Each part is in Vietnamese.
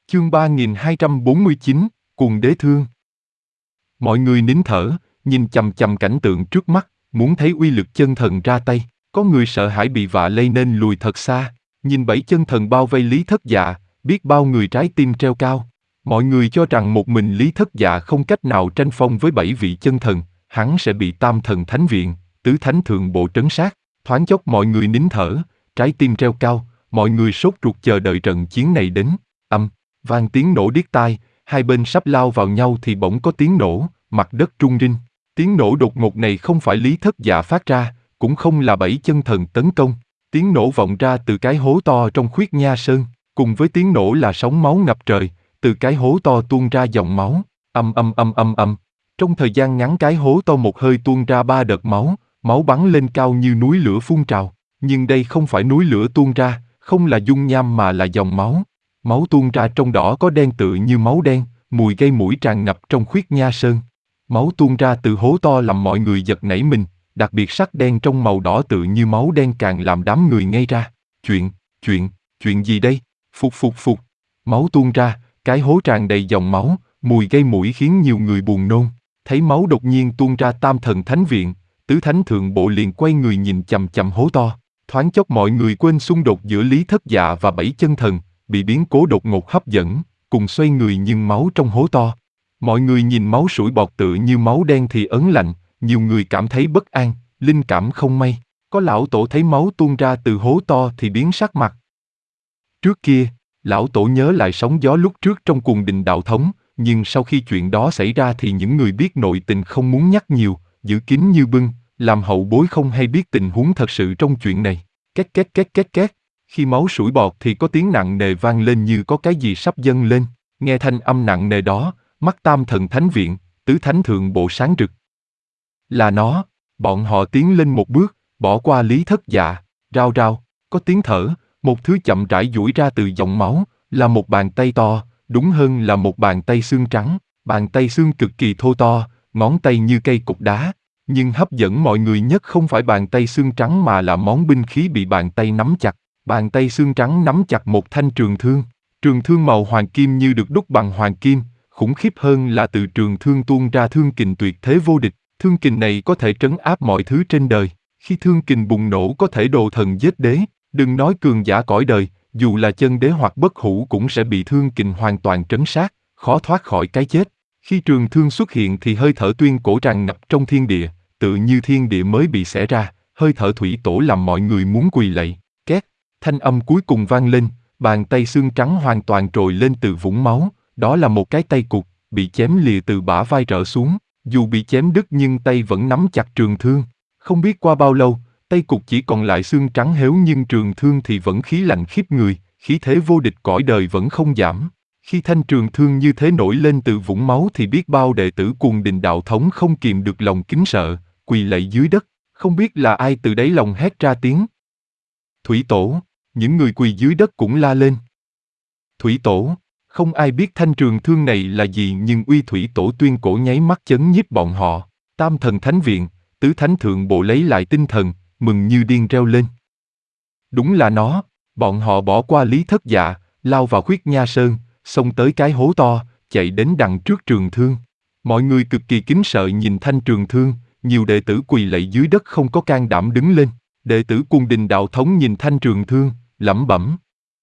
Chương 3249, Cuồng Đế Thương. Mọi người nín thở, nhìn chằm chằm cảnh tượng trước mắt, muốn thấy uy lực chân thần ra tay. Có người sợ hãi bị vạ lây nên lùi thật xa, nhìn 7 chân thần bao vây Lý Thất Dạ, biết bao người trái tim treo cao. Mọi người cho rằng một mình Lý Thất Dạ không cách nào tranh phong với 7 vị chân thần, hắn sẽ bị Tam Thần Thánh Viện, Tứ Thánh Thượng Bộ trấn sát. Thoáng chốc mọi người nín thở, trái tim treo cao, mọi người sốt ruột chờ đợi trận chiến này đến. Vang tiếng nổ điếc tai, hai bên sắp lao vào nhau thì bỗng có tiếng nổ, mặt đất rung rinh. Tiếng nổ đột ngột này không phải Lý Thất Dạ phát ra, cũng không là 7 chân thần tấn công. Tiếng nổ vọng ra từ cái hố to trong Khuyết Nha Sơn, cùng với tiếng nổ là sóng máu ngập trời, từ cái hố to tuôn ra dòng máu. Trong thời gian ngắn cái hố to một hơi tuôn ra 3 đợt máu, máu bắn lên cao như núi lửa phun trào. Nhưng đây không phải núi lửa tuôn ra, không là dung nham mà là dòng máu. Máu tuôn ra trong đỏ có đen tựa như máu đen, mùi gây mũi tràn ngập trong Khuyết Nha Sơn. Máu tuôn ra từ hố to làm mọi người giật nảy mình, đặc biệt sắc đen trong màu đỏ tựa như máu đen càng làm đám người ngây ra. Chuyện gì đây? Phục. Máu tuôn ra, cái hố tràn đầy dòng máu, mùi gây mũi khiến nhiều người buồn nôn. Thấy máu đột nhiên tuôn ra, Tam Thần Thánh Viện, Tứ Thánh Thượng Bộ liền quay người nhìn chằm chằm hố to. Thoáng chốc mọi người quên xung đột giữa Lý Thất Dạ và 7 chân thần, bị biến cố đột ngột hấp dẫn, cùng xoay người nhưng máu trong hố to. Mọi người nhìn máu sủi bọt tựa như máu đen thì ớn lạnh, nhiều người cảm thấy bất an, linh cảm không may. Có lão tổ thấy máu tuôn ra từ hố to thì biến sắc mặt. Trước kia, lão tổ nhớ lại sóng gió lúc trước trong Cuồng Đình Đạo Thống, nhưng sau khi chuyện đó xảy ra thì những người biết nội tình không muốn nhắc nhiều, giữ kín như bưng, làm hậu bối không hay biết tình huống thật sự trong chuyện này. Két. Khi máu sủi bọt thì có tiếng nặng nề vang lên như có cái gì sắp dâng lên. Nghe thanh âm nặng nề đó, mắt Tam Thần Thánh Viện, Tứ Thánh Thượng Bộ sáng rực. Là nó. Bọn họ tiến lên một bước, bỏ qua Lý Thất Dạ. Rao, có tiếng thở, một thứ chậm rãi duỗi ra từ dòng máu, là một bàn tay to, đúng hơn là một bàn tay xương trắng. Bàn tay xương cực kỳ thô to, ngón tay như cây cục đá. Nhưng hấp dẫn mọi người nhất không phải bàn tay xương trắng mà là món binh khí bị bàn tay nắm chặt. Bàn tay xương trắng nắm chặt một thanh trường thương. Trường thương màu hoàng kim như được đúc bằng hoàng kim, khủng khiếp hơn là từ trường thương tuôn ra thương kình tuyệt thế vô địch. Thương kình này có thể trấn áp mọi thứ trên đời. Khi thương kình bùng nổ có thể đồ thần giết đế. Đừng nói cường giả cõi đời, dù là chân đế hoặc bất hủ cũng sẽ bị thương kình hoàn toàn trấn sát, khó thoát khỏi cái chết. Khi trường thương xuất hiện thì hơi thở tuyên cổ tràn ngập trong thiên địa, tự như thiên địa mới bị xẻ ra, hơi thở thủy tổ làm mọi người muốn quỳ lạy. Két, thanh âm cuối cùng vang lên, bàn tay xương trắng hoàn toàn trồi lên từ vũng máu, đó là một cái tay cụt, bị chém lìa từ bả vai trở xuống, dù bị chém đứt nhưng tay vẫn nắm chặt trường thương. Không biết qua bao lâu, tay cụt chỉ còn lại xương trắng héo nhưng trường thương thì vẫn khí lạnh khiếp người, khí thế vô địch cõi đời vẫn không giảm. Khi thanh trường thương như thế nổi lên từ vũng máu thì biết bao đệ tử Cuồng Đình Đạo Thống không kìm được lòng kính sợ, quỳ lạy dưới đất, không biết là ai từ đáy lòng hét ra tiếng Thủy Tổ. Những người quỳ dưới đất cũng la lên Thủy Tổ. Không ai biết thanh trường thương này là gì nhưng uy Thủy Tổ tuyên cổ nháy mắt chấn nhiếp bọn họ. Tam Thần Thánh Viện, Tứ Thánh Thượng Bộ lấy lại tinh thần, mừng như điên reo lên. Đúng là nó. Bọn họ bỏ qua Lý Thất Dạ, lao vào Khuyết Nha Sơn, xông tới cái hố to, chạy đến đằng trước trường thương. Mọi người cực kỳ kính sợ nhìn thanh trường thương, nhiều đệ tử quỳ lạy dưới đất không có can đảm đứng lên. Đệ tử Cuồng Đình Đạo Thống nhìn thanh trường thương, lẩm bẩm.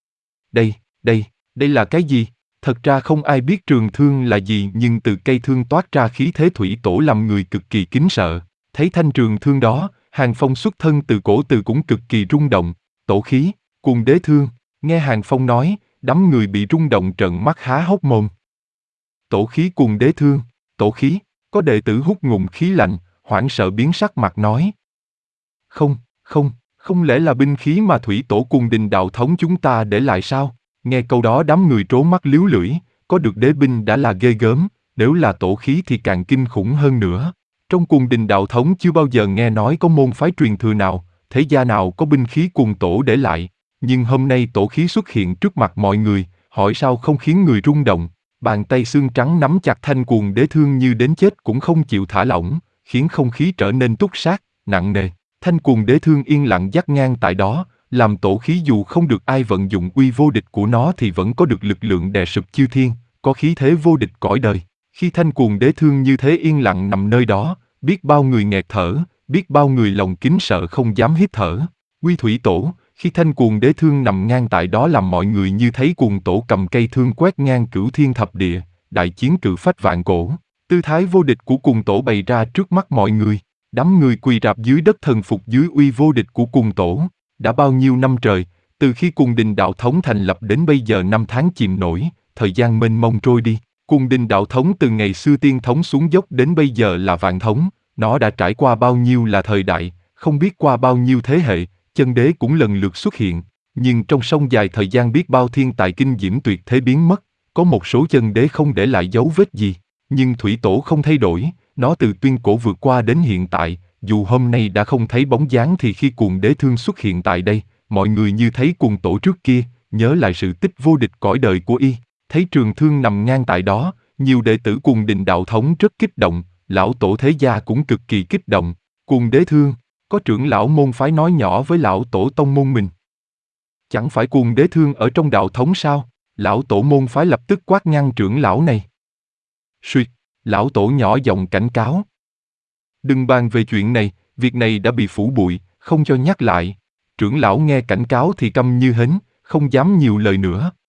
Đây là cái gì? Thật ra không ai biết trường thương là gì nhưng từ cây thương toát ra khí thế Thủy Tổ làm người cực kỳ kính sợ. Thấy thanh trường thương đó, Hàng Phong xuất thân từ cổ từ cũng cực kỳ rung động. Tổ khí, Cuồng Đế Thương. Nghe Hàng Phong nói, đám người bị rung động trợn mắt há hốc mồm. Tổ khí Cuồng Đế Thương, tổ khí, có đệ tử hút ngụm khí lạnh, hoảng sợ biến sắc mặt nói. Không lẽ là binh khí mà Thủy Tổ Cuồng Đình Đạo Thống chúng ta để lại sao? Nghe câu đó đám người trố mắt líu lưỡi, có được đế binh đã là ghê gớm, nếu là tổ khí thì càng kinh khủng hơn nữa. Trong Cuồng Đình Đạo Thống chưa bao giờ nghe nói có môn phái truyền thừa nào, thế gia nào có binh khí cuồng tổ để lại. Nhưng hôm nay tổ khí xuất hiện trước mặt mọi người, hỏi sao không khiến người rung động. Bàn tay xương trắng nắm chặt thanh Cuồng Đế Thương như đến chết cũng không chịu thả lỏng, khiến không khí trở nên túc sát, nặng nề. Thanh Cuồng Đế Thương yên lặng dắt ngang tại đó, làm tổ khí dù không được ai vận dụng uy vô địch của nó thì vẫn có được lực lượng đè sụp chư thiên, có khí thế vô địch cõi đời. Khi Thanh Cuồng Đế Thương như thế yên lặng nằm nơi đó, biết bao người nghẹt thở, biết bao người lòng kính sợ không dám hít thở. Quy Thủy Tổ, khi Thanh Cuồng Đế Thương nằm ngang tại đó làm mọi người như thấy Cuồng Tổ cầm cây thương quét ngang cửu thiên thập địa, đại chiến cự phách vạn cổ. Tư thái vô địch của Cuồng Tổ bày ra trước mắt mọi người, đám người quỳ rạp dưới đất thần phục dưới uy vô địch của Cuồng Tổ. Đã bao nhiêu năm trời, từ khi Cuồng Đình Đạo Thống thành lập đến bây giờ năm tháng chìm nổi, thời gian mênh mông trôi đi. Cuồng Đình Đạo Thống từ ngày xưa tiên thống xuống dốc đến bây giờ là vạn thống, nó đã trải qua bao nhiêu là thời đại, không biết qua bao nhiêu thế hệ, chân đế cũng lần lượt xuất hiện, nhưng trong sông dài thời gian biết bao thiên tài kinh diễm tuyệt thế biến mất, có một số chân đế không để lại dấu vết gì, nhưng Thủy Tổ không thay đổi, nó từ tuyên cổ vượt qua đến hiện tại, dù hôm nay đã không thấy bóng dáng thì khi Cuồng Đế Thương xuất hiện tại đây, mọi người như thấy Cuồng Tổ trước kia, nhớ lại sự tích vô địch cõi đời của y, thấy Trường Thương nằm ngang tại đó, nhiều đệ tử Cuồng Đình Đạo Thống rất kích động, lão tổ thế gia cũng cực kỳ kích động. Cuồng Đế Thương, có trưởng lão môn phái nói nhỏ với lão tổ tông môn mình. Chẳng phải Cuồng Đế Thương ở trong đạo thống sao? Lão tổ môn phái lập tức quát ngăn trưởng lão này. Suýt, lão tổ nhỏ giọng cảnh cáo. Đừng bàn về chuyện này, việc này đã bị phủ bụi, không cho nhắc lại. Trưởng lão nghe cảnh cáo thì câm như hến, không dám nhiều lời nữa.